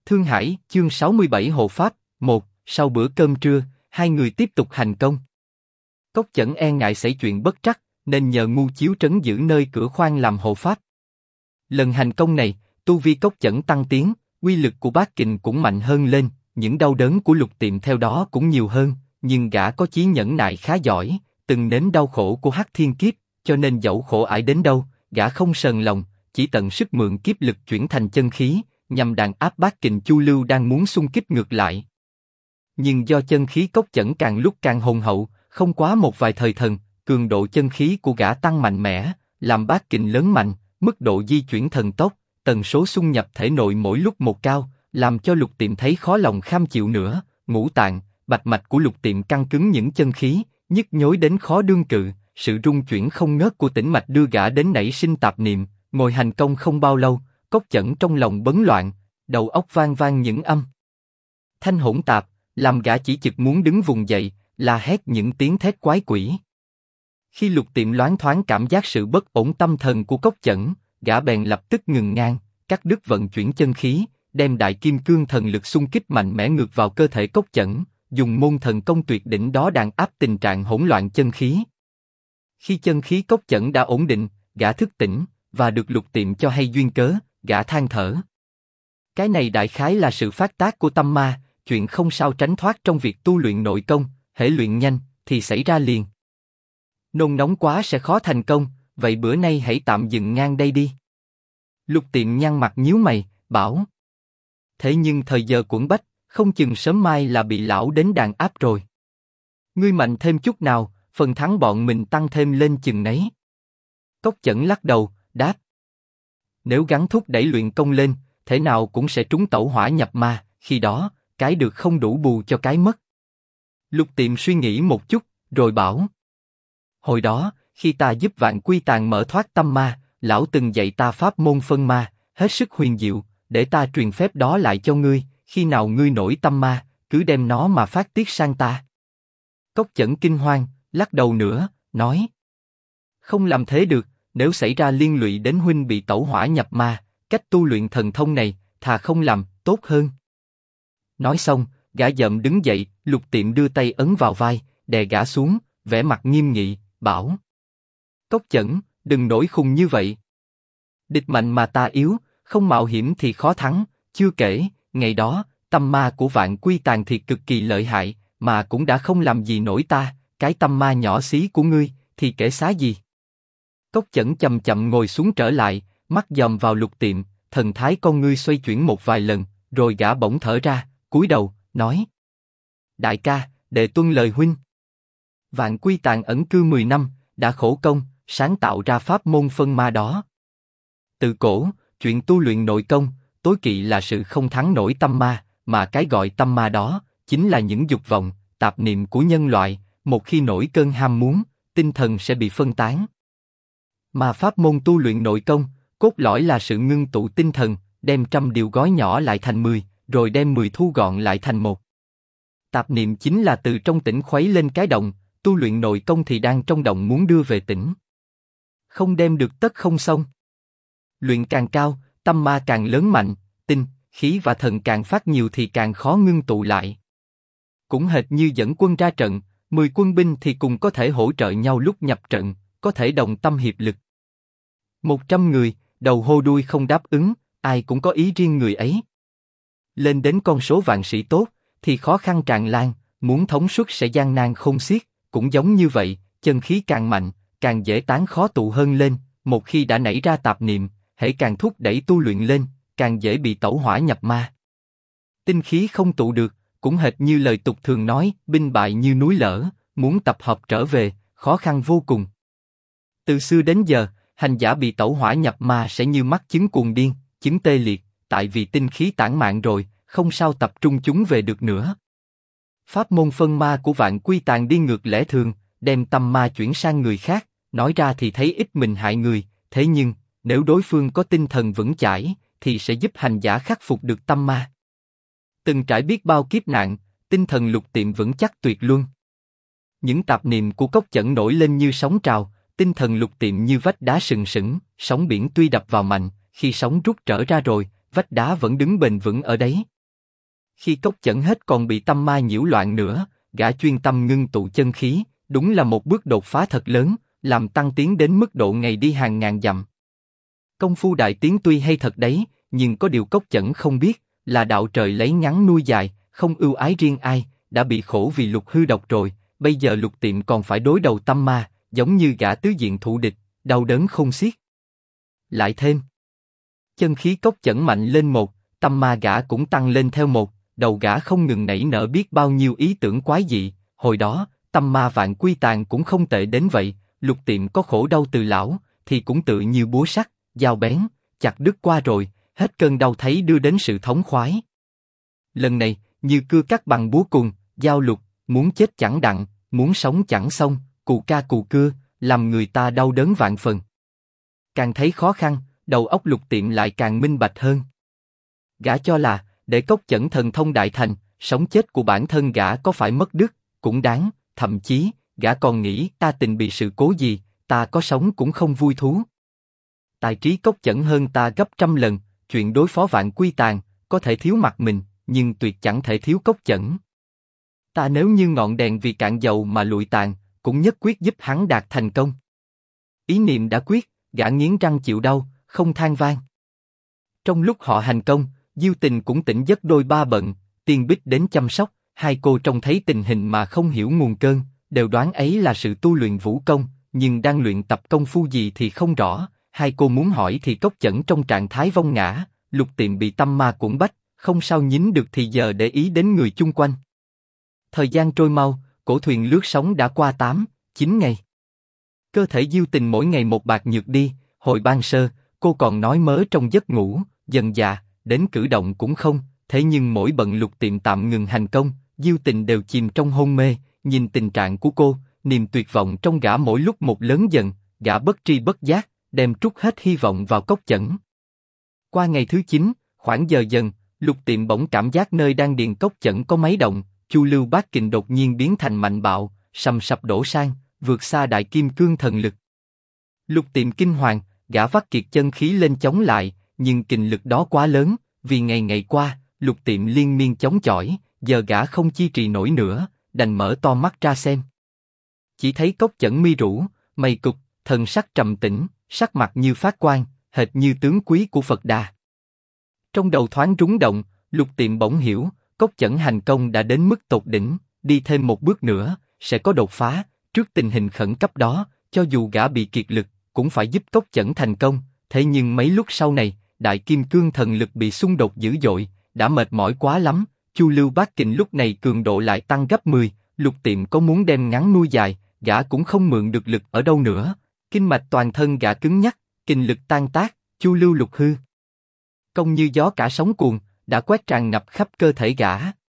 Thương Hải, chương 67 Hộ Pháp, 1, sau bữa cơm trưa, hai người tiếp tục hành công. Cốc Chẩn e ngại xảy chuyện bất trắc, nên nhờ Ngu Chiếu trấn giữ nơi cửa khoang làm hộ pháp. Lần hành công này, tu vi Cốc Chẩn tăng tiến, uy lực của bát kình cũng mạnh hơn lên, những đau đớn của Lục Tiệm theo đó cũng nhiều hơn, nhưng gã có chí nhẫn nại khá giỏi, từng nếm đau khổ của Hắc Thiên Kiếp, cho nên dẫu khổ ải đến đâu, gã không sờn lòng, chỉ tận sức mượn kiếp lực chuyển thành chân khí, nhằm đàn áp bát kình Chu Lưu đang muốn xung kích ngược lại. Nhưng do chân khí Cốc Chẩn càng lúc càng hùng hậu, không quá một vài thời thần, cường độ chân khí của gã tăng mạnh mẽ, làm bát kình lớn mạnh, mức độ di chuyển thần tốc, tần số xung nhập thể nội mỗi lúc một cao, làm cho Lục Tiệm thấy khó lòng kham chịu nữa. Ngũ tạng, bạch mạch của Lục Tiệm căng cứng những chân khí, nhức nhối đến khó đương cự. Sự rung chuyển không ngớt của tĩnh mạch đưa gã đến nảy sinh tạp niệm. Ngồi hành công không bao lâu, Cốc Chẩn trong lòng bấn loạn, đầu óc vang vang những âm thanh hỗn tạp, làm gã chỉ chực muốn đứng vùng dậy, la hét những tiếng thét quái quỷ. Khi Lục Tiệm loáng thoáng cảm giác sự bất ổn tâm thần của Cốc Chẩn, gã bèn lập tức ngừng ngang, cắt đứt vận chuyển chân khí, đem đại kim cương thần lực xung kích mạnh mẽ ngược vào cơ thể Cốc Chẩn, dùng môn thần công tuyệt đỉnh đó đàn áp tình trạng hỗn loạn chân khí. Khi chân khí Cốc Chẩn đã ổn định, gã thức tỉnh và được Lục Tiệm cho hay duyên cớ, gã than thở. Cái này đại khái là sự phát tác của tâm ma, chuyện không sao tránh thoát trong việc tu luyện nội công, hễ luyện nhanh thì xảy ra liền. Nôn nóng quá sẽ khó thành công, vậy bữa nay hãy tạm dừng ngang đây đi. Lục Tiệm nhăn mặt nhíu mày, bảo. Thế nhưng thời giờ cuỗn bách, không chừng sớm mai là bị lão đến đàn áp rồi. Ngươi mạnh thêm chút nào, phần thắng bọn mình tăng thêm lên chừng nấy. Cốc Chẩn lắc đầu, đáp. Nếu gắng thúc đẩy luyện công lên, thể nào cũng sẽ trúng tẩu hỏa nhập ma, khi đó, cái được không đủ bù cho cái mất. Lục Tiệm suy nghĩ một chút, rồi bảo. Hồi đó, khi ta giúp Vạn Quy Tàng mở thoát tâm ma, lão từng dạy ta pháp môn phân ma, hết sức huyền diệu, để ta truyền phép đó lại cho ngươi, khi nào ngươi nổi tâm ma, cứ đem nó mà phát tiết sang ta. Cốc Chẩn kinh hoang, lắc đầu nữa, nói. Không làm thế được, nếu xảy ra liên lụy đến huynh bị tẩu hỏa nhập ma, cách tu luyện thần thông này, thà không làm, tốt hơn. Nói xong, gã dậm đứng dậy, Lục Tiệm đưa tay ấn vào vai, đè gã xuống, vẻ mặt nghiêm nghị, bảo. Cốc Chẩn, đừng nổi khùng như vậy. Địch mạnh mà ta yếu, không mạo hiểm thì khó thắng, chưa kể, ngày đó, tâm ma của Vạn Quy Tàng thì cực kỳ lợi hại, mà cũng đã không làm gì nổi ta, cái tâm ma nhỏ xí của ngươi, thì kể xá gì. Cốc Chẩn chậm chậm ngồi xuống trở lại, mắt dòm vào Lục Tiệm, thần thái con ngươi xoay chuyển một vài lần, rồi gã bỗng thở ra, cúi đầu, nói. Đại ca, đệ tuân lời huynh. Vạn Quy Tàng ẩn cư 10 năm, đã khổ công, sáng tạo ra pháp môn phân ma đó. Từ cổ, chuyện tu luyện nội công, tối kỵ là sự không thắng nổi tâm ma, mà cái gọi tâm ma đó, chính là những dục vọng, tạp niệm của nhân loại, một khi nổi cơn ham muốn, tinh thần sẽ bị phân tán. Mà pháp môn tu luyện nội công, cốt lõi là sự ngưng tụ tinh thần, đem 100 điều gói nhỏ lại thành 10, rồi đem 10 thu gọn lại thành 1. Tạp niệm chính là từ trong tĩnh khuấy lên cái động, tu luyện nội công thì đang trong động muốn đưa về tĩnh. Không đem được tất không xong. Luyện càng cao, tâm ma càng lớn mạnh, tinh, khí và thần càng phát nhiều thì càng khó ngưng tụ lại. Cũng hệt như dẫn quân ra trận, 10 quân binh thì cùng có thể hỗ trợ nhau lúc nhập trận, có thể đồng tâm hiệp lực. 100 người, đầu hô đuôi không đáp ứng, ai cũng có ý riêng người ấy. Lên đến con số vạn sĩ tốt, thì khó khăn tràn lan, muốn thống suất sẽ gian nan khôn xiết, cũng giống như vậy, chân khí càng mạnh, càng dễ tán khó tụ hơn lên, một khi đã nảy ra tạp niệm, hễ càng thúc đẩy tu luyện lên, càng dễ bị tẩu hỏa nhập ma. Tinh khí không tụ được, cũng hệt như lời tục thường nói, binh bại như núi lở, muốn tập hợp trở về, khó khăn vô cùng. Từ xưa đến giờ, hành giả bị tẩu hỏa nhập ma sẽ như mắc chứng cuồng điên, chứng tê liệt, tại vì tinh khí tản mạn rồi, không sao tập trung chúng về được nữa. Pháp môn phân ma của Vạn Quy Tàng đi ngược lẽ thường, đem tâm ma chuyển sang người khác, nói ra thì thấy ít mình hại người, thế nhưng, nếu đối phương có tinh thần vững chãi, thì sẽ giúp hành giả khắc phục được tâm ma. Từng trải biết bao kiếp nạn, tinh thần Lục Tiệm vững chắc tuyệt luân. Những tạp niệm của Cốc Chẩn nổi lên như sóng trào, tinh thần Lục Tiệm như vách đá sừng sững, sóng biển tuy đập vào mạnh, khi sóng rút trở ra rồi, vách đá vẫn đứng bền vững ở đấy. Khi cốc chẩn hết còn bị tâm ma nhiễu loạn nữa, gã chuyên tâm ngưng tụ chân khí, đúng là một bước đột phá thật lớn, làm tăng tiến đến mức độ ngày đi hàng ngàn dặm. Công phu đại tiến tuy hay thật đấy, nhưng có điều cốc chẩn không biết, là đạo trời lấy ngắn nuôi dài, không ưu ái riêng ai, đã bị khổ vì Lục hư độc rồi, bây giờ Lục Tiệm còn phải đối đầu tâm ma, giống như gã tứ diện thủ địch, đau đớn không xiết. Lại thêm, chân khí cốc chẩn mạnh lên một, tâm ma gã cũng tăng lên theo một, đầu gã không ngừng nảy nở biết bao nhiêu ý tưởng quái dị, hồi đó, tâm ma vạn quy tàn cũng không tệ đến vậy, Lục Tiệm có khổ đau từ lão, thì cũng tự như búa sắt, dao bén, chặt đứt qua rồi, hết cơn đau thấy đưa đến sự thống khoái. Lần này, như cưa cắt bằng búa cùng, dao lục, muốn chết chẳng đặng, muốn sống chẳng xong, cù ca cù cưa, làm người ta đau đớn vạn phần. Càng thấy khó khăn, đầu óc Lục Tiệm lại càng minh bạch hơn. Gã cho là, để cốc chẩn thần thông đại thành, sống chết của bản thân gã có phải mất đức, cũng đáng, thậm chí, gã còn nghĩ ta tình bị sự cố gì, ta có sống cũng không vui thú. Tài trí cốc chẩn hơn ta gấp trăm lần, chuyện đối phó vạn quy tàn, có thể thiếu mặt mình, nhưng tuyệt chẳng thể thiếu cốc chẩn. Ta nếu như ngọn đèn vì cạn dầu mà lụi tàn, cũng nhất quyết giúp hắn đạt thành công. Ý niệm đã quyết, gã nghiến răng chịu đau, không than van. Trong lúc họ hành công, Diêu Tình cũng tỉnh giấc đôi ba bận, Tiên Bích đến chăm sóc, hai cô trông thấy tình hình mà không hiểu nguồn cơn, đều đoán ấy là sự tu luyện vũ công, nhưng đang luyện tập công phu gì thì không rõ. Hai cô muốn hỏi thì cốc chẩn trong trạng thái vong ngã, Lục Tiệm bị tâm ma cuốn bách, không sao nhín được thì giờ để ý đến người chung quanh. Thời gian trôi mau, cổ thuyền lướt sóng đã qua 8, 9 ngày. Cơ thể Diêu Tình mỗi ngày một bạc nhược đi, hồi ban sơ, cô còn nói mớ trong giấc ngủ, dần dà, đến cử động cũng không, thế nhưng mỗi bận Lục Tiệm tạm ngừng hành công, Diêu Tình đều chìm trong hôn mê, nhìn tình trạng của cô, niềm tuyệt vọng trong gã mỗi lúc một lớn dần, gã bất tri bất giác, đem trút hết hy vọng vào cốc chẩn. Qua ngày thứ 9, khoảng giờ dần, Lục Tiệm bỗng cảm giác nơi đang điền cốc chẩn có mấy động, Chu Lưu Bát Kình đột nhiên biến thành mạnh bạo, sầm sập đổ sang, vượt xa đại kim cương thần lực. Lục Tiệm kinh hoàng, gã vắt kiệt chân khí lên chống lại, nhưng kình lực đó quá lớn, vì ngày ngày qua, Lục Tiệm liên miên chống chọi, giờ gã không chi trì nổi nữa, đành mở to mắt ra xem. Chỉ thấy cốc chẩn mi rũ, mày cụp, thần sắc trầm tĩnh, sắc mặt như phát quang, hệt như tướng quý của Phật Đà. Trong đầu thoáng rúng động, Lục Tiệm bỗng hiểu, cốc chẩn hành công đã đến mức tột đỉnh, đi thêm một bước nữa, sẽ có đột phá. Trước tình hình khẩn cấp đó, cho dù gã bị kiệt lực, cũng phải giúp cốc chẩn thành công. Thế nhưng mấy lúc sau này, đại kim cương thần lực bị xung đột dữ dội, đã mệt mỏi quá lắm. Chu Lưu Bát Kình lúc này cường độ lại tăng gấp 10, Lục Tiệm có muốn đem ngắn nuôi dài, gã cũng không mượn được lực ở đâu nữa. Kinh mạch toàn thân gã cứng nhắc, kình lực tan tác, Chu Lưu Lục hư công như gió cả sóng cuồn, đã quét tràn ngập khắp cơ thể gã.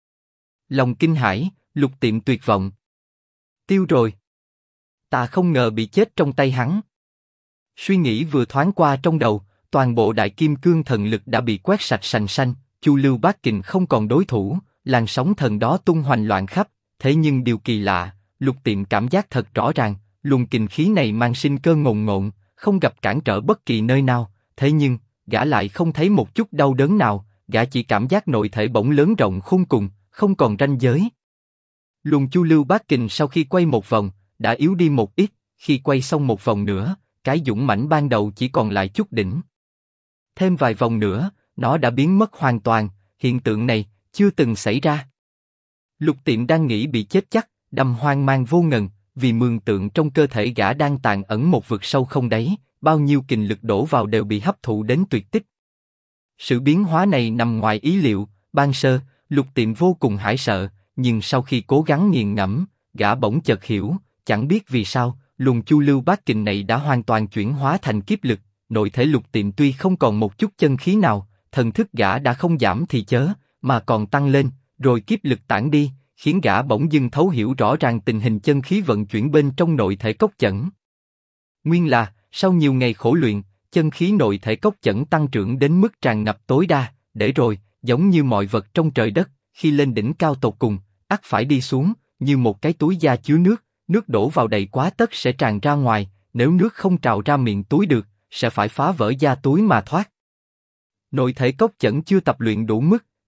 Lòng kinh hãi, Lục Tiệm tuyệt vọng. Tiêu rồi. Ta không ngờ bị chết trong tay hắn. Suy nghĩ vừa thoáng qua trong đầu, toàn bộ đại kim cương thần lực đã bị quét sạch sành sanh, Chu Lưu Bát Kình không còn đối thủ, làn sóng thần đó tung hoành loạn khắp. Thế nhưng điều kỳ lạ, Lục Tiệm cảm giác thật rõ ràng, luồng kình khí này mang sinh cơ ngồn ngộn, không gặp cản trở bất kỳ nơi nào. Thế nhưng, gã lại không thấy một chút đau đớn nào, gã chỉ cảm giác nội thể bỗng lớn rộng khôn cùng, không còn ranh giới. Luồng Chu Lưu Bát Kình sau khi quay một vòng, đã yếu đi một ít, khi quay xong một vòng nữa, cái dũng mãnh ban đầu chỉ còn lại chút đỉnh. Thêm vài vòng nữa, nó đã biến mất hoàn toàn, hiện tượng này chưa từng xảy ra. Lục Tiệm đang nghĩ bị chết chắc, đâm hoang mang vô ngần, vì mường tượng trong cơ thể gã đang tàn ẩn một vực sâu không đáy, bao nhiêu kình lực đổ vào đều bị hấp thụ đến tuyệt tích. Sự biến hóa này nằm ngoài ý liệu, ban sơ, Lục Tiệm vô cùng hãi sợ, nhưng sau khi cố gắng nghiền ngẫm, gã bỗng chợt hiểu, chẳng biết vì sao, luồng Chu Lưu Bát Kình này đã hoàn toàn chuyển hóa thành kiếp lực, nội thể Lục Tiệm tuy không còn một chút chân khí nào, thần thức gã đã không giảm thì chớ, mà còn tăng lên, rồi kiếp lực tản đi, khiến gã bỗng dưng thấu hiểu rõ ràng tình hình chân khí vận chuyển bên trong nội thể cốc chẩn. Nguyên là, sau nhiều ngày khổ luyện, chân khí nội thể cốc chẩn tăng trưởng đến mức tràn ngập tối đa, để rồi, giống như mọi vật trong trời đất, khi lên đỉnh cao tột cùng, ắt phải đi xuống, như một cái túi da chứa nước, nước đổ vào đầy quá tất sẽ tràn ra ngoài, nếu nước không trào ra miệng túi được, sẽ phải phá vỡ da túi mà thoát. Nội thể cốc chẩn chưa tập luyện đủ mức,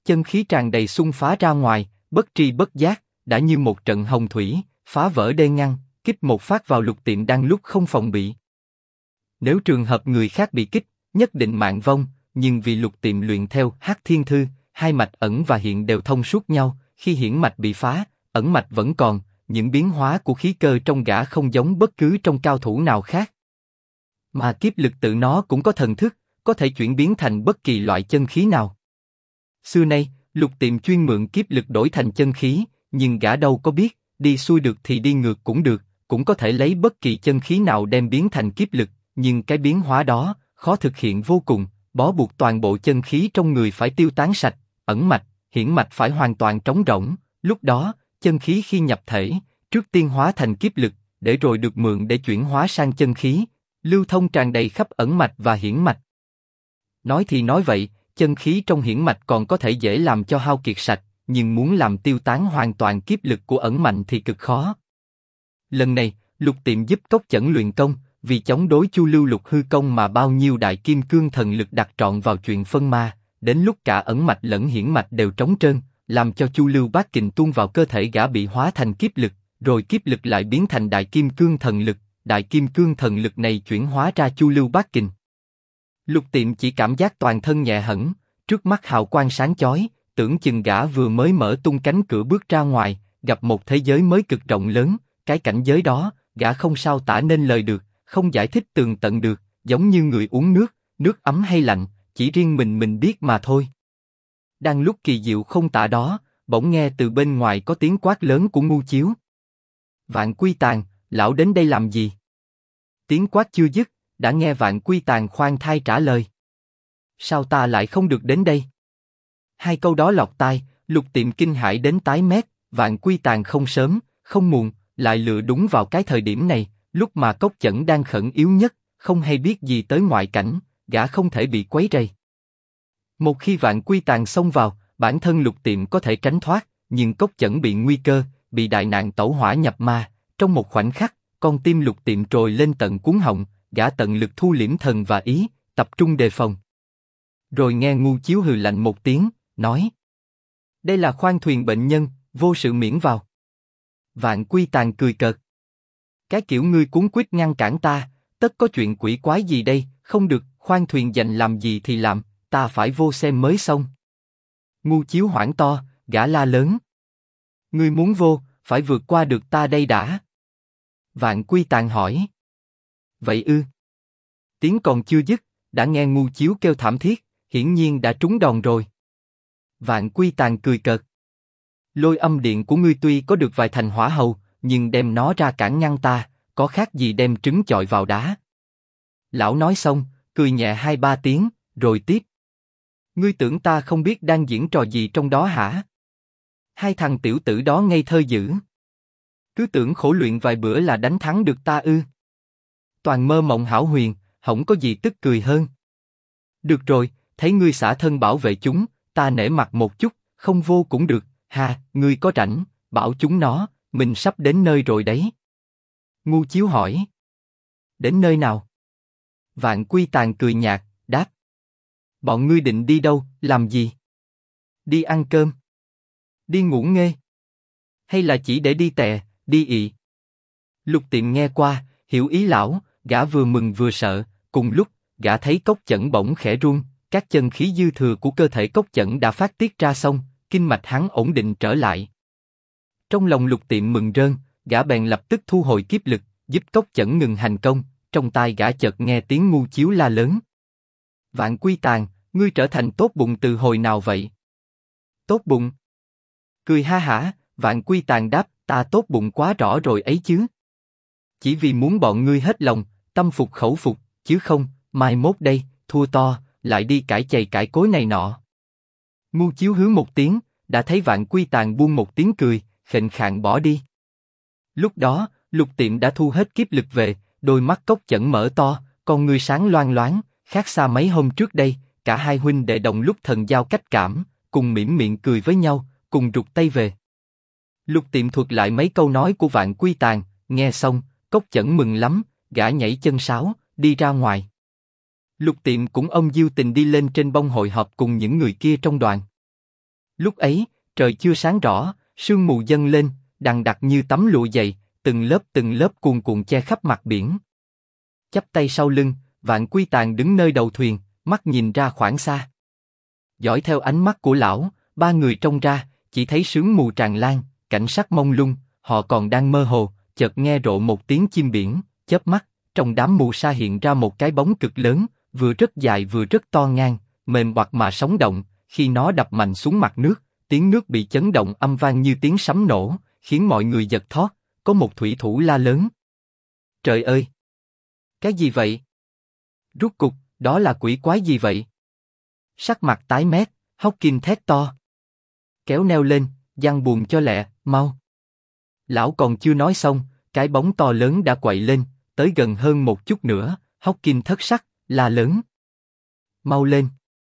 chân khí tràn đầy xung phá ra ngoài, bất tri bất giác, đã như một trận hồng thủy, phá vỡ đê ngăn, kích một phát vào Lục Tiệm đang lúc không phòng bị. Nếu trường hợp người khác bị kích, nhất định mạng vong, nhưng vì Lục Tiệm luyện theo Hắc Thiên Thư, hai mạch ẩn và hiện đều thông suốt nhau, khi hiển mạch bị phá, ẩn mạch vẫn còn, những biến hóa của khí cơ trong gã không giống bất cứ trong cao thủ nào khác. Mà kiếp lực tự nó cũng có thần thức, có thể chuyển biến thành bất kỳ loại chân khí nào. Xưa nay, Lục Tiệm chuyên mượn kiếp lực đổi thành chân khí, nhưng gã đâu có biết, đi xuôi được thì đi ngược cũng được, cũng có thể lấy bất kỳ chân khí nào đem biến thành kiếp lực, nhưng cái biến hóa đó, khó thực hiện vô cùng, bó buộc toàn bộ chân khí trong người phải tiêu tán sạch, ẩn mạch, hiển mạch phải hoàn toàn trống rỗng, lúc đó, chân khí khi nhập thể, trước tiên hóa thành kiếp lực, để rồi được mượn để chuyển hóa sang chân khí, lưu thông tràn đầy khắp ẩn mạch và hiển mạch. Nói thì nói vậy, chân khí trong hiển mạch còn có thể dễ làm cho hao kiệt sạch, nhưng muốn làm tiêu tán hoàn toàn kiếp lực của ẩn mạnh thì cực khó. Lần này, Lục Tiệm giúp Cốc Chẩn luyện công, vì chống đối Chu Lưu Lục hư công mà bao nhiêu đại kim cương thần lực đặt trọn vào chuyện phân ma, đến lúc cả ẩn mạch lẫn hiển mạch đều trống trơn, làm cho Chu Lưu Bát Kình tuôn vào cơ thể gã bị hóa thành kiếp lực, rồi kiếp lực lại biến thành đại kim cương thần lực, đại kim cương thần lực này chuyển hóa ra Chu Lưu Bát Kình. Lục Tiệm chỉ cảm giác toàn thân nhẹ hẳn, trước mắt hào quang sáng chói, tưởng chừng gã vừa mới mở tung cánh cửa bước ra ngoài, gặp một thế giới mới cực rộng lớn, cái cảnh giới đó, gã không sao tả nên lời được, không giải thích tường tận được, giống như người uống nước, nước ấm hay lạnh, chỉ riêng mình biết mà thôi. Đang lúc kỳ diệu không tả đó, bỗng nghe từ bên ngoài có tiếng quát lớn của Ngu Chiếu. Vạn Quy Tàn, lão đến đây làm gì? Tiếng quát chưa dứt, đã nghe Vạn Quy Tàn khoan thai trả lời. Sao ta lại không được đến đây? Hai câu đó lọt tai, Lục Tiệm kinh hãi đến tái mét, Vạn Quy Tàn không sớm, không muộn, lại lựa đúng vào cái thời điểm này, lúc mà Cốc Chẩn đang khẩn yếu nhất, không hay biết gì tới ngoại cảnh, gã không thể bị quấy rầy. Một khi Vạn Quy Tàn xông vào, bản thân Lục Tiệm có thể tránh thoát, nhưng Cốc Chẩn bị nguy cơ, bị đại nạn tẩu hỏa nhập ma, trong một khoảnh khắc, con tim Lục Tiệm trồi lên tận cuống họng, gã tận lực thu liễm thần và ý, tập trung đề phòng. Rồi nghe Ngu Chiếu hừ lạnh một tiếng, nói: đây là khoang thuyền bệnh nhân, vô sự miễn vào. Vạn Quy Tàn cười cợt: cái kiểu ngươi cuống quýt ngăn cản ta, tất có chuyện quỷ quái gì đây? Không được, khoang thuyền dành làm gì thì làm, ta phải vô xem mới xong. Ngu Chiếu hoảng to, gã la lớn: ngươi muốn vô, phải vượt qua được ta đây đã. Vạn Quy Tàn hỏi: vậy ư? Tiếng còn chưa dứt, đã nghe Ngu Chiếu kêu thảm thiết, hiển nhiên đã trúng đòn rồi. Vạn Quy Tàn cười cợt: Lôi Âm Điện của ngươi tuy có được vài thành hỏa hầu, nhưng đem nó ra cản ngăn ta, có khác gì đem trứng chọi vào đá. Lão nói xong, cười nhẹ 2-3 tiếng, rồi tiếp: ngươi tưởng ta không biết đang diễn trò gì trong đó hả? Hai thằng tiểu tử đó ngây thơ dữ. Cứ tưởng khổ luyện vài bữa là đánh thắng được ta ư? Toàn mơ mộng hão huyền, hổng có gì tức cười hơn. Được rồi, thấy ngươi xả thân bảo vệ chúng, ta nể mặt một chút, không vô cũng được. Ha, ngươi có rảnh, bảo chúng nó, mình sắp đến nơi rồi đấy. Ngu Chiếu hỏi: đến nơi nào? Vạn Quy Tàn cười nhạt, đáp: bọn ngươi định đi đâu, làm gì? Đi ăn cơm? Đi ngủ nghê? Hay là chỉ để đi tè, đi ị? Lục Tiệm nghe qua, hiểu ý lão, gã vừa mừng vừa sợ, cùng lúc, gã thấy Cốc Chẩn bỗng khẽ run, các chân khí dư thừa của cơ thể Cốc Chẩn đã phát tiết ra xong, kinh mạch hắn ổn định trở lại. Trong lòng Lục Tiệm mừng rơn, gã bèn lập tức thu hồi kiếp lực, giúp Cốc Chẩn ngừng hành công. Trong tai gã chợt nghe tiếng Ngu Chiếu la lớn: Vạn Quy Tàn, ngươi trở thành tốt bụng từ hồi nào vậy? Tốt bụng? Cười ha hả, Vạn Quy Tàn đáp: ta tốt bụng quá rõ rồi ấy chứ. Chỉ vì muốn bọn ngươi hết lòng, tâm phục khẩu phục, chứ không, mai mốt đây, thua to, lại đi cãi chày cãi cối này nọ. Ngu Chiếu hứ một tiếng, đã thấy Vạn Quy Tàn buông một tiếng cười, khệnh khạng bỏ đi. Lúc đó, Lục Tiệm đã thu hết kiếp lực về, đôi mắt Cốc Chẩn mở to, con ngươi sáng loang loáng, khác xa mấy hôm trước đây. Cả hai huynh đệ đồng lúc thần giao cách cảm, cùng mỉm miệng cười với nhau, cùng rụt tay về. Lục Tiệm thuật lại mấy câu nói của Vạn Quy Tàn, nghe xong, Cốc Chẩn mừng lắm, gã nhảy chân sáo, đi ra ngoài. Lục Tiệm cũng ông Diêu Tình đi lên trên bông hội họp cùng những người kia trong đoàn. Lúc ấy, trời chưa sáng rõ, sương mù dâng lên, đằng đặc như tấm lụa dày, từng lớp cuồn cuộn che khắp mặt biển. Chắp tay sau lưng, Vạn Quy Tàng đứng nơi đầu thuyền, mắt nhìn ra khoảng xa. Dõi theo ánh mắt của lão, ba người trông ra, chỉ thấy sương mù tràn lan, cảnh sắc mông lung, họ còn đang mơ hồ, chợt nghe rộ một tiếng chim biển, chớp mắt, trong đám mù sa hiện ra một cái bóng cực lớn, vừa rất dài vừa rất to ngang, mềm oặt mà sống động, khi nó đập mạnh xuống mặt nước, tiếng nước bị chấn động âm vang như tiếng sấm nổ, khiến mọi người giật thót, có một thủy thủ la lớn. Trời ơi! Cái gì vậy? Rút cục, đó là quỷ quái gì vậy? Sắc mặt tái mét, Hawking thét to. Kéo neo lên, giăng buồm cho lẹ, mau. Lão còn chưa nói xong, cái bóng to lớn đã quậy lên, tới gần hơn một chút nữa, Hawking thất sắc, la lớn. Mau lên.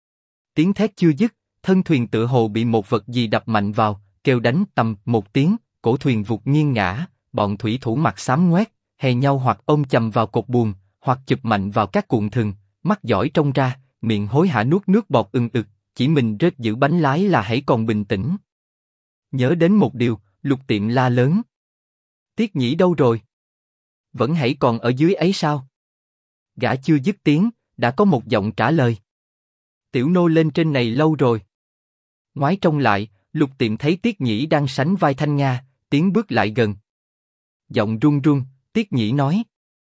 Tiếng thét chưa dứt, thân thuyền tựa hồ bị một vật gì đập mạnh vào, kêu đánh tầm một tiếng, cổ thuyền vụt nghiêng ngã, bọn thủy thủ mặt xám ngoét, hè nhau hoặc ôm chầm vào cột buồm, hoặc chụp mạnh vào các cuộn thừng, mắt giỏi trông ra, miệng hối hả nuốt nước bọt ừng ực, chỉ mình rết giữ bánh lái là hãy còn bình tĩnh. Nhớ đến một điều, Lục Tiệm la lớn. Tiết Nhĩ đâu rồi? Vẫn hãy còn ở dưới ấy sao? Gã chưa dứt tiếng, đã có một giọng trả lời. Tiểu nô lên trên này lâu rồi. Ngoái trông lại, Lục Tiệm thấy Tiết Nhĩ đang sánh vai Thanh Nga, tiến bước lại gần. Giọng run run, Tiết Nhĩ nói.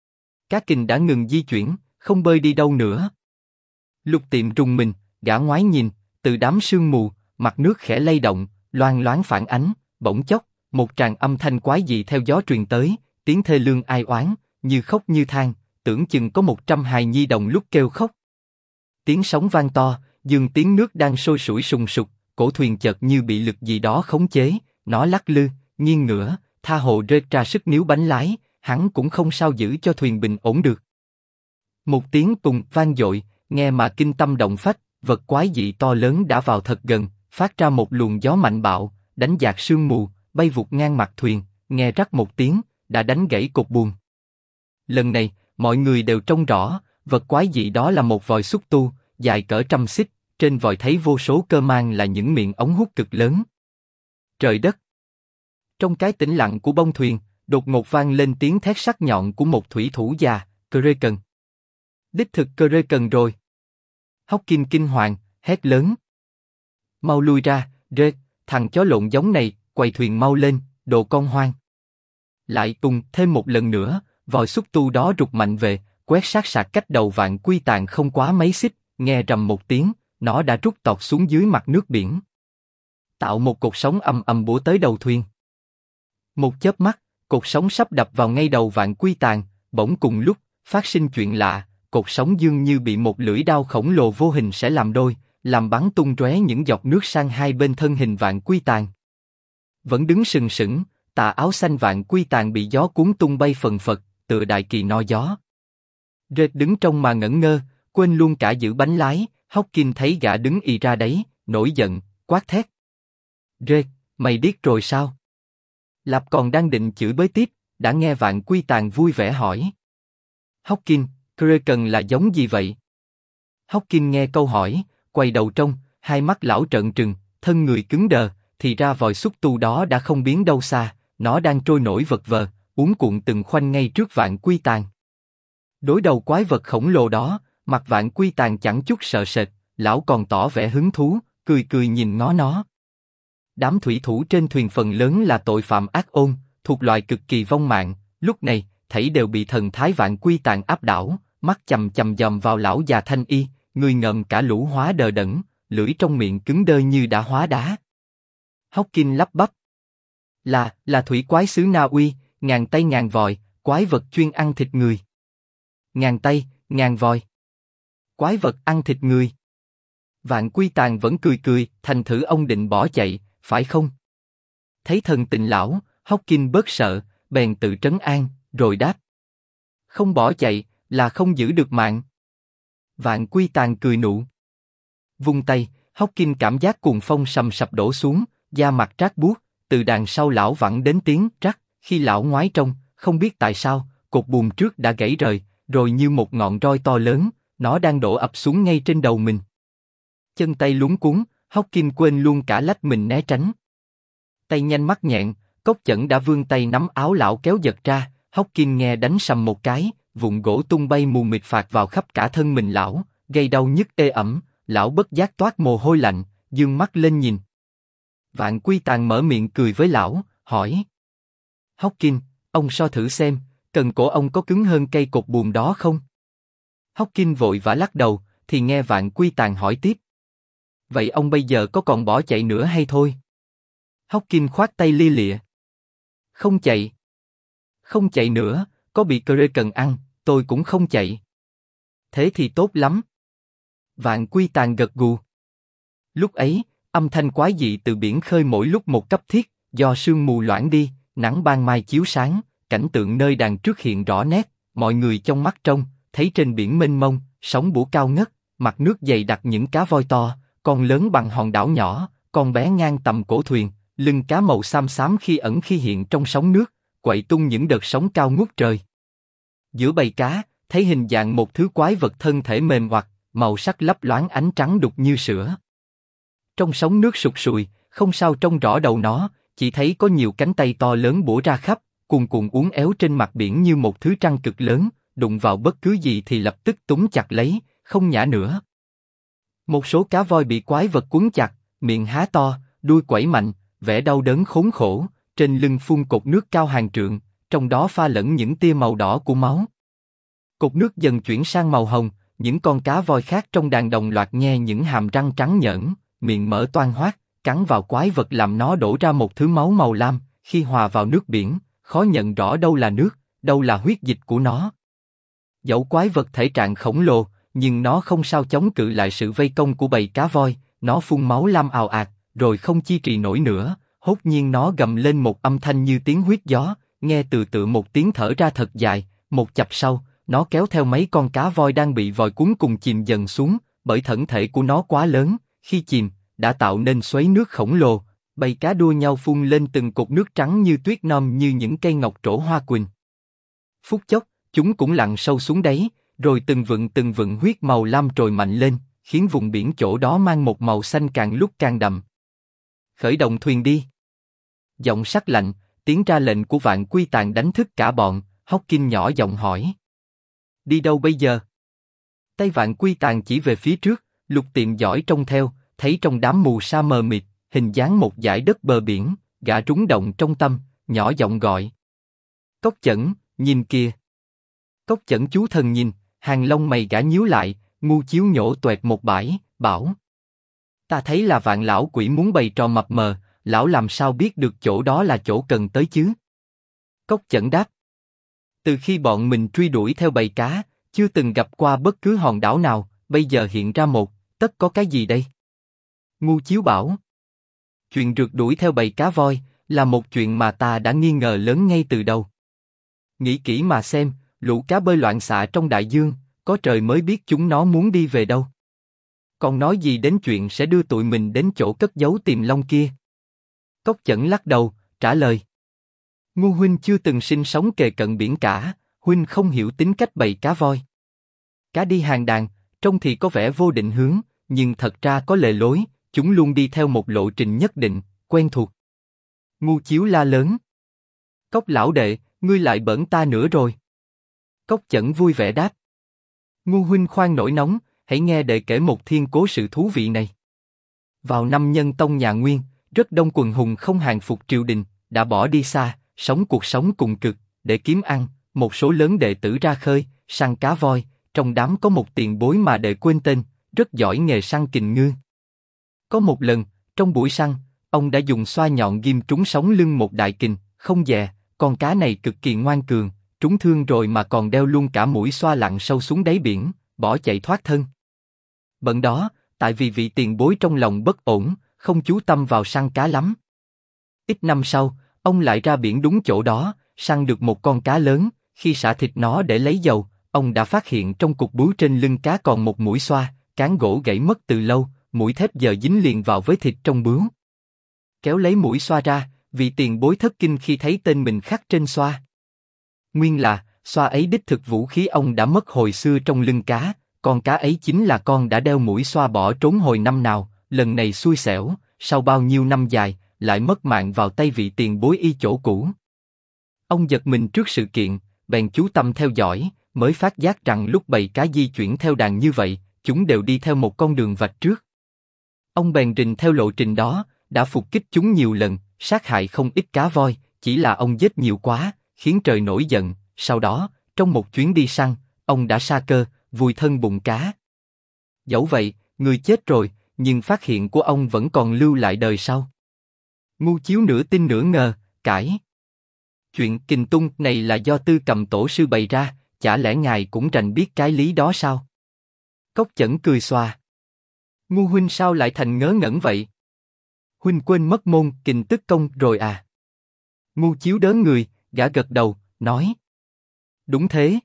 Cá kình đã ngừng di chuyển, không bơi đi đâu nữa. Lục Tiệm rùng mình, gã ngoái nhìn, từ đám sương mù, mặt nước khẽ lay động, loang loáng phản ánh, bỗng chốc, một tràng âm thanh quái dị theo gió truyền tới, tiếng thê lương ai oán, như khóc như than, tưởng chừng có 100 hài nhi đồng lúc kêu khóc. Tiếng sóng vang to, dường tiếng nước đang sôi sủi sùng sục, cổ thuyền chợt như bị lực gì đó khống chế, nó lắc lư, nghiêng ngửa, tha hồ rơi ra sức níu bánh lái, hắn cũng không sao giữ cho thuyền bình ổn được. Một tiếng tùng vang dội, nghe mà kinh tâm động phách, vật quái dị to lớn đã vào thật gần, phát ra một luồng gió mạnh bạo, đánh dạt sương mù, bay vụt ngang mặt thuyền, nghe rắc một tiếng, đã đánh gãy cột buồm. Lần này, mọi người đều trông rõ, vật quái dị đó là một vòi xúc tu, dài cỡ trăm xích, trên vòi thấy vô số cơ mang là những miệng ống hút cực lớn. Trời đất! Trong cái tĩnh lặng của bông thuyền, đột ngột vang lên tiếng thét sắc nhọn của một thủy thủ già, Kraken. Đích thực Kraken rồi. Hawking kinh hoàng, hét lớn. Mau lui ra, Rê, thằng chó lộn giống này, quay thuyền mau lên, đồ con hoang. Lại tung thêm một lần nữa, vòi xúc tu đó rụt mạnh về, quét sát sạc cách đầu Vạn Quy Tàng không quá mấy xích, nghe rầm một tiếng, nó đã rút tọt xuống dưới mặt nước biển. Tạo một cột sóng ầm ầm bủa tới đầu thuyền. Một chớp mắt, cột sóng sắp đập vào ngay đầu Vạn Quy Tàng, bỗng cùng lúc, phát sinh chuyện lạ, cột sóng dường như bị một lưỡi đao khổng lồ vô hình sẽ làm đôi, làm bắn tung tóe những giọt nước sang hai bên thân hình Vạn Quy Tàng. Vẫn đứng sừng sững, tà áo xanh Vạn Quy Tàng bị gió cuốn tung bay phần phật, tựa đại kỳ no gió. Rệt đứng trong mà ngẩn ngơ, quên luôn cả giữ bánh lái. Hawking thấy gã đứng ì ra đấy, nổi giận, quát thét. Rệt, mày điếc rồi sao? Lạp còn đang định chửi bới tiếp, đã nghe Vạn Quy Tàng vui vẻ hỏi. Hawking, Kraken là giống gì vậy? Hawking nghe câu hỏi, quay đầu trông, hai mắt lão trợn trừng, thân người cứng đờ, thì ra vòi xúc tu đó đã không biến đâu xa, nó đang trôi nổi vật vờ, uốn cuộn từng khoanh ngay trước Vạn Quy Tàng. Đối đầu quái vật khổng lồ đó, mặt Vạn Quy Tàng chẳng chút sợ sệt, lão còn tỏ vẻ hứng thú, cười cười nhìn ngó nó. Đám thủy thủ trên thuyền phần lớn là tội phạm ác ôn, thuộc loài cực kỳ vong mạng, lúc này, thảy đều bị thần thái Vạn Quy Tàng áp đảo, mắt chằm chằm dòm vào lão già thanh y, người ngợm cả lũ hóa đờ đẫn, lưỡi trong miệng cứng đơ như đã hóa đá. Hawking lắp bắp. Là thủy quái xứ Na Uy, ngàn tay ngàn vòi, quái vật chuyên ăn thịt người. Ngàn tay, ngàn vòi. Quái vật ăn thịt người. Vạn Quy Tàng vẫn cười cười, thành thử ông định bỏ chạy, phải không? Thấy thần tình lão, Hawking bớt sợ, bèn tự trấn an, rồi đáp. Không bỏ chạy, là không giữ được mạng. Vạn Quy Tàng cười nụ. Vung tay, Hawking cảm giác cuồng phong sầm sập đổ xuống, da mặt rát buốt, từ đằng sau lão vẳng đến tiếng rắc, khi lão ngoái trông, không biết tại sao, cột buồm trước đã gãy rời, rồi như một ngọn roi to lớn, nó đang đổ ập xuống ngay trên đầu mình. Chân tay luống cuống, Hawking quên luôn cả lách mình né tránh. Tay nhanh mắt nhẹn, Cốc Chẩn đã vươn tay nắm áo lão kéo giật ra, Hawking nghe đánh sầm một cái, vụn gỗ tung bay mù mịt phạt vào khắp cả thân mình lão, gây đau nhức ê ẩm, lão bất giác toát mồ hôi lạnh, dương mắt lên nhìn. Vạn Quy Tàng mở miệng cười với lão, hỏi. Hawking, ông so thử xem, cần cổ ông có cứng hơn cây cột buồm đó không? Hawking vội vã lắc đầu, thì nghe Vạn Quy Tàng hỏi tiếp. Vậy ông bây giờ có còn bỏ chạy nữa hay thôi? Hawking khoát tay lia lịa. Không chạy. Không chạy nữa, có bị cơ rê cần ăn, tôi cũng không chạy. Thế thì tốt lắm. Vạn Quy Tàng gật gù. Lúc ấy, âm thanh quái dị từ biển khơi mỗi lúc một cấp thiết, do sương mù loãng đi, nắng ban mai chiếu sáng, cảnh tượng nơi đàn trước hiện rõ nét, mọi người trong mắt trông, thấy trên biển mênh mông, sóng bủa cao ngất, mặt nước dày đặc những cá voi to, con lớn bằng hòn đảo nhỏ, con bé ngang tầm cổ thuyền, lưng cá màu xám xám khi ẩn khi hiện trong sóng nước, quậy tung những đợt sóng cao ngút trời. Giữa bầy cá, thấy hình dạng một thứ quái vật thân thể mềm oặt, màu sắc lấp loáng ánh trắng đục như sữa. Trong sóng nước sụt sùi, không sao trông rõ đầu nó, chỉ thấy có nhiều cánh tay to lớn bủa ra khắp, cuồn cuộn uốn éo trên mặt biển như một thứ trăng cực lớn, đụng vào bất cứ gì thì lập tức túm chặt lấy, không nhả nữa. Một số cá voi bị quái vật quấn chặt, miệng há to, đuôi quẩy mạnh, vẻ đau đớn khốn khổ, trên lưng phun cột nước cao hàng trượng, trong đó pha lẫn những tia màu đỏ của máu. Cột nước dần chuyển sang màu hồng, những con cá voi khác trong đàn đồng loạt nhe những hàm răng trắng nhởn, miệng mở toang hoác, cắn vào quái vật làm nó đổ ra một thứ máu màu lam, khi hòa vào nước biển, khó nhận rõ đâu là nước, đâu là huyết dịch của nó. Dẫu quái vật thể trạng khổng lồ, nhưng nó không sao chống cự lại sự vây công của bầy cá voi, nó phun máu lam ào ạt, rồi không chi trì nổi nữa, hốt nhiên nó gầm lên một âm thanh như tiếng huýt gió, nghe từ tự một tiếng thở ra thật dài, một chập sau, nó kéo theo mấy con cá voi đang bị vòi cuốn cùng chìm dần xuống, bởi thân thể của nó quá lớn, khi chìm, đã tạo nên xoáy nước khổng lồ, bầy cá đua nhau phun lên từng cột nước trắng như tuyết non như những cây ngọc trổ hoa quỳnh. Phút chốc, chúng cũng lặn sâu xuống đáy, rồi từng vựng huyết màu lam trồi mạnh lên, khiến vùng biển chỗ đó mang một màu xanh càng lúc càng đậm. Khởi động thuyền đi. Giọng sắc lạnh, tiếng ra lệnh của Vạn Quy Tàng đánh thức cả bọn, Hawking nhỏ giọng hỏi. Đi đâu bây giờ? Tay Vạn Quy Tàng chỉ về phía trước, Lục Tiệm giỏi trông theo, thấy trong đám mù sa mờ mịt, hình dáng một dải đất bờ biển, gã rúng động trong tâm, nhỏ giọng gọi. Cốc Chẩn, nhìn kìa. Cốc Chẩn chú thần nhìn, hàng lông mày gã nhíu lại, ngu chiếu nhổ toẹt một bãi, bảo. Ta thấy là Vạn lão quỷ muốn bày trò mập mờ, lão làm sao biết được chỗ đó là chỗ cần tới chứ? Cốc Chẩn đáp. Từ khi bọn mình truy đuổi theo bầy cá, chưa từng gặp qua bất cứ hòn đảo nào, bây giờ hiện ra một, tất có cái gì đây? Ngu chiếu bảo. Chuyện rượt đuổi theo bầy cá voi, là một chuyện mà ta đã nghi ngờ lớn ngay từ đầu. Nghĩ kỹ mà xem, lũ cá bơi loạn xạ trong đại dương, có trời mới biết chúng nó muốn đi về đâu. Còn nói gì đến chuyện sẽ đưa tụi mình đến chỗ cất giấu Tiềm Long kia? Cốc Chẩn lắc đầu, trả lời. Ngu huynh chưa từng sinh sống kề cận biển cả, huynh không hiểu tính cách bầy cá voi. Cá đi hàng đàn, trông thì có vẻ vô định hướng, nhưng thật ra có lề lối, chúng luôn đi theo một lộ trình nhất định, quen thuộc. Ngu chiếu la lớn. Cốc lão đệ, ngươi lại bỡn ta nữa rồi. Cốc Chẩn vui vẻ đáp. Ngu huynh khoan nổi nóng, hãy nghe đệ kể một thiên cố sự thú vị này. Vào năm Nhân Tông nhà Nguyên, rất đông quần hùng không hàng phục triều đình, đã bỏ đi xa, sống cuộc sống cùng cực, để kiếm ăn. Một số lớn đệ tử ra khơi, săn cá voi, trong đám có một tiền bối mà đệ quên tên, rất giỏi nghề săn kình ngư. Có một lần, trong buổi săn, ông đã dùng xoa nhọn ghim trúng sống lưng một đại kình, không dè, con cá này cực kỳ ngoan cường, trúng thương rồi mà còn đeo luôn cả mũi xoa lặn sâu xuống đáy biển, bỏ chạy thoát thân. Bận đó, tại vì vị tiền bối trong lòng bất ổn, không chú tâm vào săn cá lắm. Ít năm sau, ông lại ra biển đúng chỗ đó, săn được một con cá lớn, khi xả thịt nó để lấy dầu, ông đã phát hiện trong cục bướu trên lưng cá còn một mũi xoa, cán gỗ gãy mất từ lâu, mũi thép giờ dính liền vào với thịt trong bướu. Kéo lấy mũi xoa ra, vị tiền bối thất kinh khi thấy tên mình khắc trên xoa. Nguyên là, xoa ấy đích thực vũ khí ông đã mất hồi xưa trong lưng cá, con cá ấy chính là con đã đeo mũi xoa bỏ trốn hồi năm nào, lần này xui xẻo, sau bao nhiêu năm dài, lại mất mạng vào tay vị tiền bối y chỗ cũ. Ông giật mình trước sự kiện, bèn chú tâm theo dõi, mới phát giác rằng lúc bầy cá di chuyển theo đàn như vậy, chúng đều đi theo một con đường vạch trước. Ông bèn rình theo lộ trình đó, đã phục kích chúng nhiều lần, sát hại không ít cá voi, chỉ là ông giết nhiều quá, khiến trời nổi giận. Sau đó, trong một chuyến đi săn, ông đã sa cơ, vùi thân bụng cá. Dẫu vậy, người chết rồi, nhưng phát hiện của ông vẫn còn lưu lại đời sau. Ngu Chiếu nửa tin nửa ngờ, cãi. Chuyện kình tung này là do Tư Cầm tổ sư bày ra, chả lẽ ngài cũng rành biết cái lý đó sao? Cốc Chẩn cười xòa. Ngu huynh sao lại thành ngớ ngẩn vậy? Huynh quên mất môn kình tức công rồi à? Ngu Chiếu đớ người, gã gật đầu, nói. Đúng thế.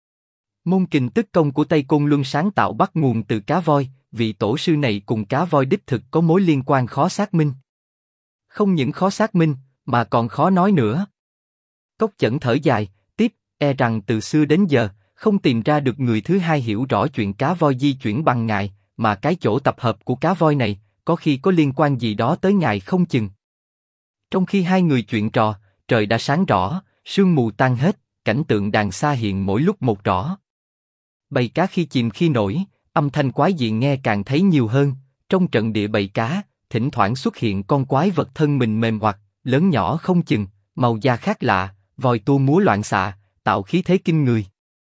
Môn kình tức công của Tây Côn Luân sáng tạo bắt nguồn từ cá voi, vị tổ sư này cùng cá voi đích thực có mối liên quan khó xác minh. Không những khó xác minh, mà còn khó nói nữa. Cốc Chẩn thở dài, tiếp, e rằng từ xưa đến giờ, không tìm ra được người thứ hai hiểu rõ chuyện cá voi di chuyển bằng ngài, mà cái chỗ tập hợp của cá voi này, có khi có liên quan gì đó tới ngài không chừng. Trong khi hai người chuyện trò, trời đã sáng rõ, sương mù tan hết, cảnh tượng đàng xa hiện mỗi lúc một rõ. Bầy cá khi chìm khi nổi, âm thanh quái dị nghe càng thấy nhiều hơn. Trong trận địa bầy cá, thỉnh thoảng xuất hiện con quái vật thân mình mềm oặt, lớn nhỏ không chừng, màu da khác lạ, vòi tua múa loạn xạ, tạo khí thế kinh người.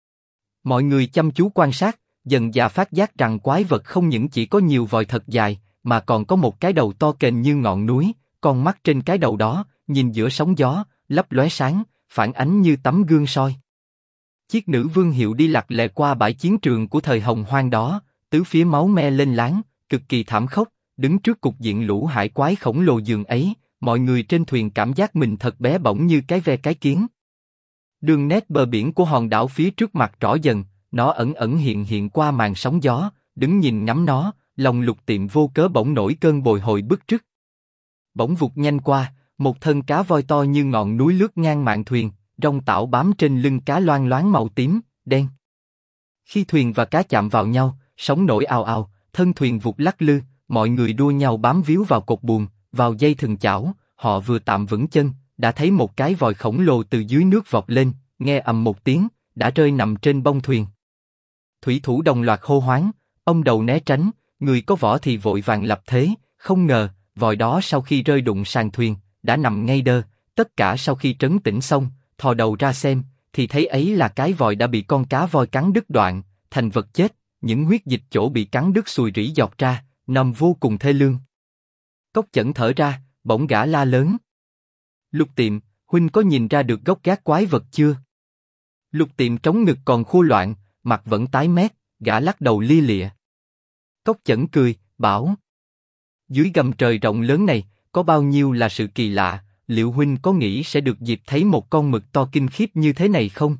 Mọi người chăm chú quan sát, dần dà phát giác rằng quái vật không những chỉ có nhiều vòi thật dài, mà còn có một cái đầu to kềnh như ngọn núi, con mắt trên cái đầu đó, nhìn giữa sóng gió, lấp lóe sáng, phản ánh như tấm gương soi. Chiếc nữ vương hiệu đi lặt lè qua bãi chiến trường của thời Hồng Hoang đó, tứ phía máu me lên láng, cực kỳ thảm khốc, đứng trước cục diện lũ hải quái khổng lồ dường ấy, mọi người trên thuyền cảm giác mình thật bé bỏng như cái ve cái kiến. Đường nét bờ biển của hòn đảo phía trước mặt rõ dần, nó ẩn ẩn hiện hiện qua màn sóng gió, đứng nhìn ngắm nó, lòng Lục Tiệm vô cớ bỗng nổi cơn bồi hồi bức rứt. Bỗng vụt nhanh qua, một thân cá voi to như ngọn núi lướt ngang mạn thuyền, rong tảo bám trên lưng cá loang loáng màu tím, đen. Khi thuyền và cá chạm vào nhau, sóng nổi ào ào, thân thuyền vụt lắc lư, mọi người đua nhau bám víu vào cột buồm, vào dây thừng chảo, họ vừa tạm vững chân, đã thấy một cái vòi khổng lồ từ dưới nước vọt lên, nghe ầm một tiếng, đã rơi nằm trên bông thuyền. Thủy thủ đồng loạt hô hoáng, ông đầu né tránh, người có võ thì vội vàng lập thế, không ngờ, vòi đó sau khi rơi đụng sàn thuyền, đã nằm ngay đơ, tất cả sau khi trấn tĩnh xong, thò đầu ra xem, thì thấy ấy là cái vòi đã bị con cá voi cắn đứt đoạn, thành vật chết, những huyết dịch chỗ bị cắn đứt sùi rỉ giọt ra, nằm vô cùng thê lương. Cốc Chẩn thở ra, bỗng gã la lớn. Lục Tiệm, huynh có nhìn ra được gốc gác quái vật chưa? Lục Tiệm trống ngực còn khô loạn, mặt vẫn tái mét, gã lắc đầu lia lịa. Cốc Chẩn cười, bảo. Dưới gầm trời rộng lớn này, có bao nhiêu là sự kỳ lạ, liệu huynh có nghĩ sẽ được dịp thấy một con mực to kinh khiếp như thế này không?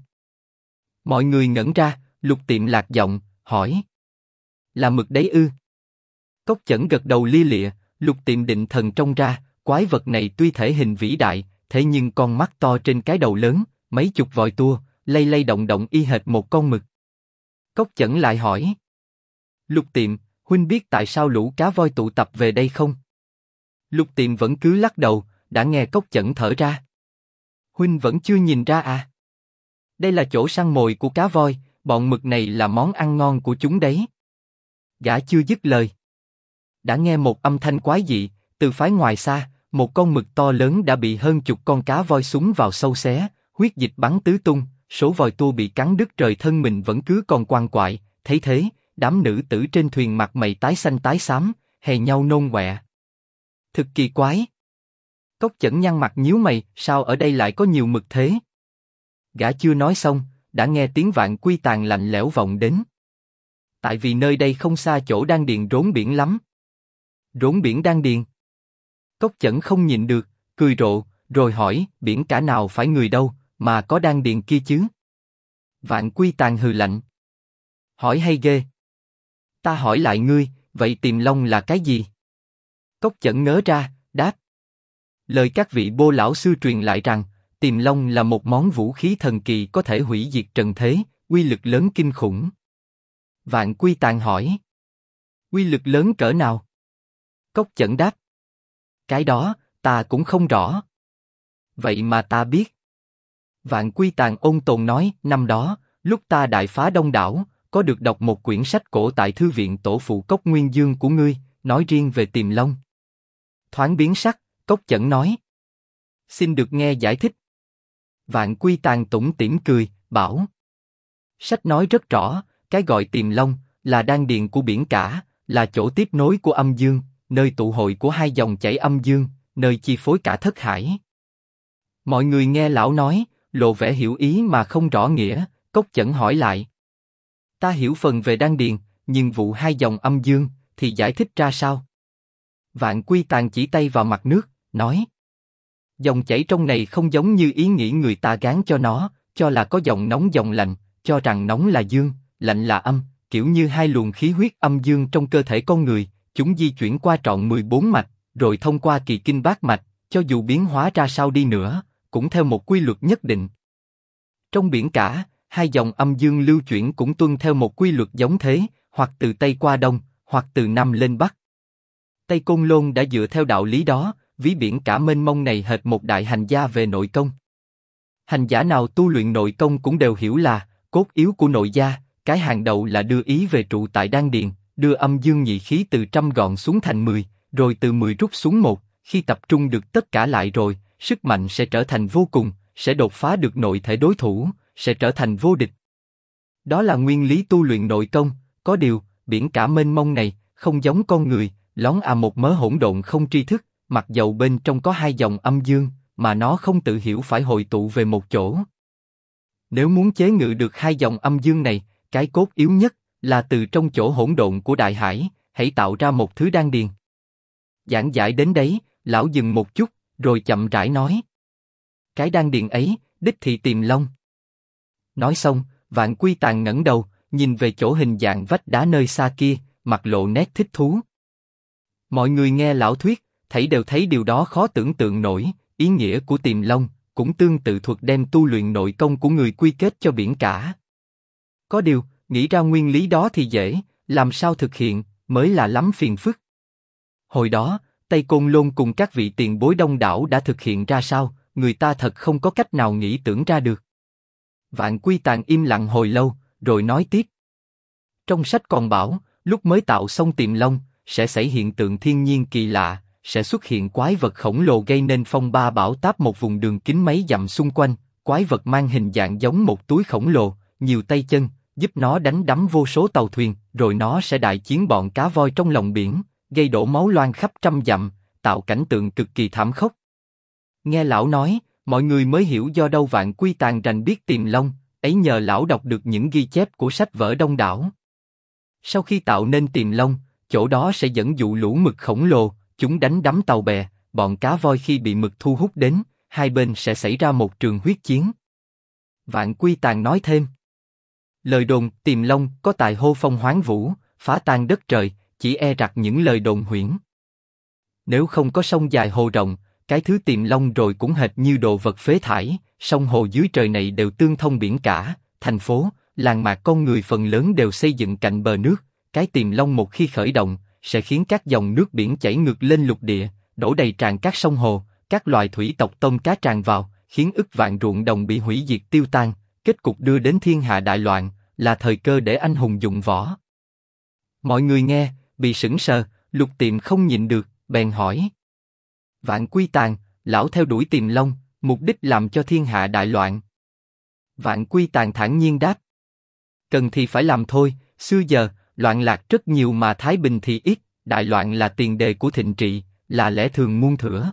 Mọi người ngẩn ra, Lục Tiệm lạc giọng, hỏi. Là mực đấy ư? Cốc Chẩn gật đầu lia lịa, Lục Tiệm định thần trông ra, quái vật này tuy thể hình vĩ đại, thế nhưng con mắt to trên cái đầu lớn, mấy chục vòi tua, lay lay động động y hệt một con mực. Cốc Chẩn lại hỏi. Lục Tiệm, huynh biết tại sao lũ cá voi tụ tập về đây không? Lục Tiệm vẫn cứ lắc đầu, đã nghe Cốc Chẩn thở ra. Huynh vẫn chưa nhìn ra à? Đây là chỗ săn mồi của cá voi, bọn mực này là món ăn ngon của chúng đấy. Gã chưa dứt lời, đã nghe một âm thanh quái dị, từ phái ngoài xa, một con mực to lớn đã bị hơn chục con cá voi súng vào sâu xé, huyết dịch bắn tứ tung, số vòi tua bị cắn đứt rời thân mình vẫn cứ còn quằn quại. Thấy thế, đám nữ tử trên thuyền mặt mày tái xanh tái xám, hề nhau nôn ọe. Thực kỳ quái. Cốc Chẩn nhăn mặt nhíu mày, sao ở đây lại có nhiều mực thế? Gã chưa nói xong, đã nghe tiếng Vạn Quy Tàn lạnh lẽo vọng đến. Tại vì nơi đây không xa chỗ Đan Điền rốn biển lắm. Rốn biển Đan Điền? Cốc Chẩn không nhịn được, cười rộ, rồi hỏi, biển cả nào phải người đâu, mà có Đan Điền kia chứ? Vạn Quy Tàn hừ lạnh. Hỏi hay ghê. Ta hỏi lại ngươi, vậy Tiềm Long là cái gì? Cốc Chẩn ngớ ra, đáp. Lời các vị bô lão sư truyền lại rằng, Tiềm Long là một món vũ khí thần kỳ có thể hủy diệt trần thế, uy lực lớn kinh khủng. Vạn Quy Tàn hỏi. Uy lực lớn cỡ nào? Cốc Chẩn đáp. Cái đó, ta cũng không rõ. Vậy mà ta biết. Vạn Quy Tàng ôn tồn nói, năm đó, lúc ta đại phá Đông Đảo, có được đọc một quyển sách cổ tại thư viện tổ phụ Cốc Nguyên Dương của ngươi, nói riêng về Tiềm Long. Thoáng biến sắc, Cốc Chẩn nói. Xin được nghe giải thích. Vạn Quy Tàng tủm tỉm cười, bảo. Sách nói rất rõ, cái gọi Tiềm Long, là đan điền của biển cả, là chỗ tiếp nối của âm dương, nơi tụ hội của hai dòng chảy âm dương, nơi chi phối cả thất hải. Mọi người nghe lão nói, lộ vẻ hiểu ý mà không rõ nghĩa, Cốc Chẩn hỏi lại. Ta hiểu phần về đan điền, nhưng vụ hai dòng âm dương, thì giải thích ra sao? Vạn Quy Tàng chỉ tay vào mặt nước, nói. Dòng chảy trong này không giống như ý nghĩ người ta gán cho nó, cho là có dòng nóng dòng lạnh, cho rằng nóng là dương, lạnh là âm, kiểu như hai luồng khí huyết âm dương trong cơ thể con người, chúng di chuyển qua trọn 14 mạch, rồi thông qua kỳ kinh bát mạch, cho dù biến hóa ra sao đi nữa, cũng theo một quy luật nhất định. Trong biển cả, hai dòng âm dương lưu chuyển cũng tuân theo một quy luật giống thế, hoặc từ Tây qua Đông, hoặc từ Nam lên Bắc. Tây Côn Lôn đã dựa theo đạo lý đó, ví biển cả mênh mông này hệt một đại hành gia về nội công. Hành giả nào tu luyện nội công cũng đều hiểu là, cốt yếu của nội gia, cái hàng đầu là đưa ý về trụ tại đan điền, đưa âm dương nhị khí từ 100 gọn xuống thành 10, rồi từ 10 rút xuống 1, khi tập trung được tất cả lại rồi, sức mạnh sẽ trở thành vô cùng, sẽ đột phá được nội thể đối thủ, sẽ trở thành vô địch. Đó là nguyên lý tu luyện nội công, có điều, biển cả mênh mông này, không giống con người, lón một mớ hỗn độn không tri thức, mặc dầu bên trong có hai dòng âm dương, mà nó không tự hiểu phải hội tụ về một chỗ. Nếu muốn chế ngự được hai dòng âm dương này, cái cốt yếu nhất là từ trong chỗ hỗn độn của đại hải, hãy tạo ra một thứ đan điền. Giảng giải đến đấy, lão dừng một chút, rồi chậm rãi nói. Cái đan điền ấy, đích thị Tiềm Long. Nói xong, Vạn Quy Tàng ngẩng đầu, nhìn về chỗ hình dạng vách đá nơi xa kia, mặt lộ nét thích thú. Mọi người nghe lão thuyết, thảy đều thấy điều đó khó tưởng tượng nổi, ý nghĩa của Tiềm Long, cũng tương tự thuật đem tu luyện nội công của người quy kết cho biển cả. Có điều, nghĩ ra nguyên lý đó thì dễ, làm sao thực hiện, mới là lắm phiền phức. Hồi đó, Tây Côn Lôn cùng các vị tiền bối Đông Đảo đã thực hiện ra sao, người ta thật không có cách nào nghĩ tưởng ra được. Vạn Quy Tàng im lặng hồi lâu, rồi nói tiếp. Trong sách còn bảo, lúc mới tạo xong Tiềm Long, sẽ xảy hiện tượng thiên nhiên kỳ lạ, sẽ xuất hiện quái vật khổng lồ gây nên phong ba bão táp một vùng đường kính mấy dặm xung quanh, quái vật mang hình dạng giống một túi khổng lồ, nhiều tay chân, giúp nó đánh đắm vô số tàu thuyền, rồi nó sẽ đại chiến bọn cá voi trong lòng biển, gây đổ máu loang khắp trăm dặm, tạo cảnh tượng cực kỳ thảm khốc. Nghe lão nói, mọi người mới hiểu do đâu Vạn Quy Tàng rành biết Tiềm Long, ấy nhờ lão đọc được những ghi chép của sách vở Đông Đảo. Sau khi tạo nên Tiềm Long, chỗ đó sẽ dẫn dụ lũ mực khổng lồ, chúng đánh đắm tàu bè, bọn cá voi khi bị mực thu hút đến, hai bên sẽ xảy ra một trường huyết chiến. Vạn Quy Tàng nói thêm. Lời đồn Tiềm Long có tài hô phong hoán vũ, phá tan đất trời, chỉ e rặt những lời đồn huyễn. Nếu không có sông dài hồ rộng, cái thứ Tiềm Long rồi cũng hệt như đồ vật phế thải, sông hồ dưới trời này đều tương thông biển cả, thành phố, làng mạc con người phần lớn đều xây dựng cạnh bờ nước, cái Tiềm Long một khi khởi động, sẽ khiến các dòng nước biển chảy ngược lên lục địa, đổ đầy tràn các sông hồ, các loài thủy tộc tôm cá tràn vào, khiến ức vạn ruộng đồng bị hủy diệt tiêu tan, kết cục đưa đến thiên hạ đại loạn, là thời cơ để anh hùng dụng võ. Mọi người nghe, bị sững sờ, Lục Tiệm không nhịn được, bèn hỏi. Vạn Quy Tàng, lão theo đuổi Tiềm Long, mục đích làm cho thiên hạ đại loạn. Vạn Quy Tàng thản nhiên đáp. Cần thì phải làm thôi, xưa giờ, loạn lạc rất nhiều mà thái bình thì ít, đại loạn là tiền đề của thịnh trị, là lẽ thường muôn thuở.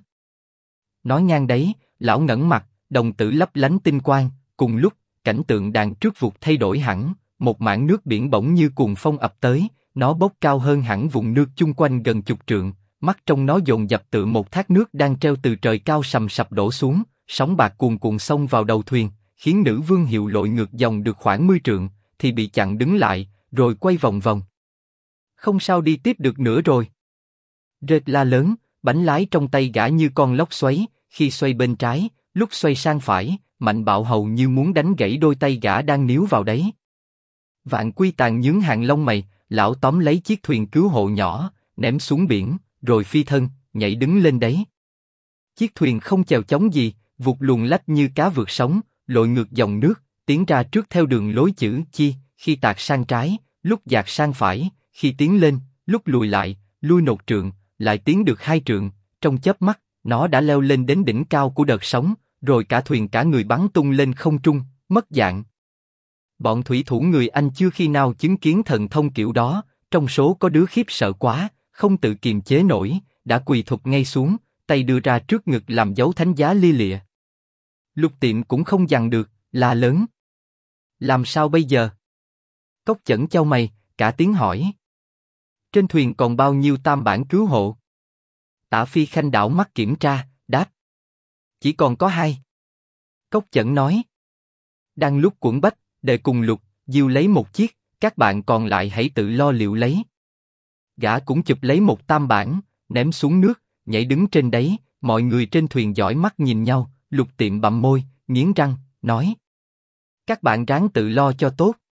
Nói ngang đấy, lão ngẩng mặt, đồng tử lấp lánh tinh quang, cùng lúc, cảnh tượng đàn trước vụt thay đổi hẳn, một mảng nước biển bỗng như cuồng phong ập tới, nó bốc cao hơn hẳn vùng nước chung quanh gần chục trượng, mắt trong nó dồn dập tựa một thác nước đang treo từ trời cao sầm sập đổ xuống, sóng bạc cuồn cuộn xông vào đầu thuyền, khiến nữ vương Hiệu lội ngược dòng được khoảng 10 trượng, thì bị chặn đứng lại, rồi quay vòng vòng. Không sao đi tiếp được nữa rồi. Rệt la lớn, bánh lái trong tay gã như con lốc xoáy, khi xoay bên trái, lúc xoay sang phải, mạnh bạo hầu như muốn đánh gãy đôi tay gã đang níu vào đấy. Vạn Quy Tàng nhướng hàng lông mày, lão tóm lấy chiếc thuyền cứu hộ nhỏ, ném xuống biển, rồi phi thân, nhảy đứng lên đấy. Chiếc thuyền không chèo chống gì, vụt luồn lách như cá vượt sóng, lội ngược dòng nước, tiến ra trước theo đường lối chữ chi, khi tạt sang trái, lúc dạt sang phải, khi tiến lên, lúc lùi lại, lui 1 trượng, lại tiến được 2 trượng, trong chớp mắt, nó đã leo lên đến đỉnh cao của đợt sóng, rồi cả thuyền cả người bắn tung lên không trung, mất dạng. Bọn thủy thủ người Anh chưa khi nào chứng kiến thần thông kiểu đó, trong số có đứa khiếp sợ quá, không tự kiềm chế nổi, đã quỳ thụp ngay xuống, tay đưa ra trước ngực làm dấu thánh giá lia lịa. Lục Tiệm cũng không dằn được, la lớn. Làm sao bây giờ? Cốc Chẩn chau mày, cả tiếng hỏi. Trên thuyền còn bao nhiêu tam bản cứu hộ? Tả Phi Khanh đảo mắt kiểm tra, đáp. Chỉ còn có 2. Cốc Chẩn nói. Đang lúc quẩn bách, để cùng Lục, Diêu lấy 1 chiếc, các bạn còn lại hãy tự lo liệu lấy. Gã cũng chụp lấy 1 tam bản, ném xuống nước, nhảy đứng trên đấy, mọi người trên thuyền dõi mắt nhìn nhau, Lục Tiệm bặm môi, nghiến răng, nói. Các bạn ráng tự lo cho tốt.